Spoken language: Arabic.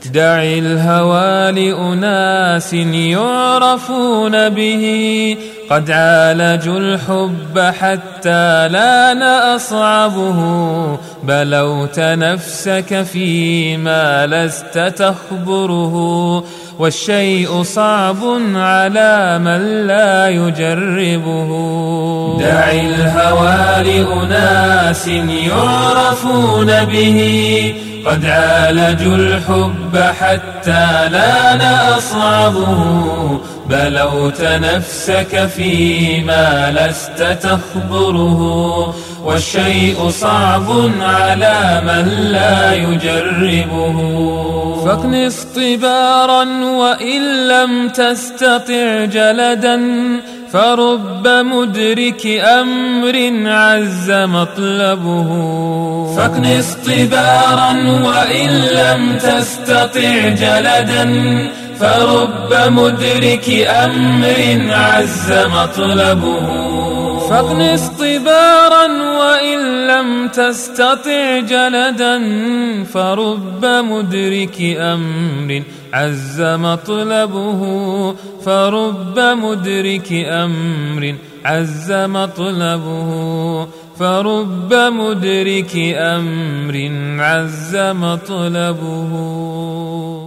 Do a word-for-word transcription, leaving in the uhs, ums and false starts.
دع الهوى لأناس يعرفون به، قد عالجوا الحب حتى لان أصعبه. بلوت نفسك فيما لست تخبره، والشيء صعب على من لا يجربه. دع الهوى لأناس يعرفون به، قد عالجوا الحب حتى لان أصعبه. بلوت نفسك فيما لست تخبره، والشيء صعب على من لا يجربه. فاكنس طبارا وإن لم تستطع جلدا، فرب مدرك أمر عز مطلبه. فاكنس طبارا وإن لم تستطع جلدا، فرب مدرك أمر عز مطلبه. فاكنس طبارا وإن لم تستطع جلدا، فرب مدرك أمر عز مطلبه. فرب مدرك أمر عز مطلبه. فرب مدرك أمر عز مطلبه.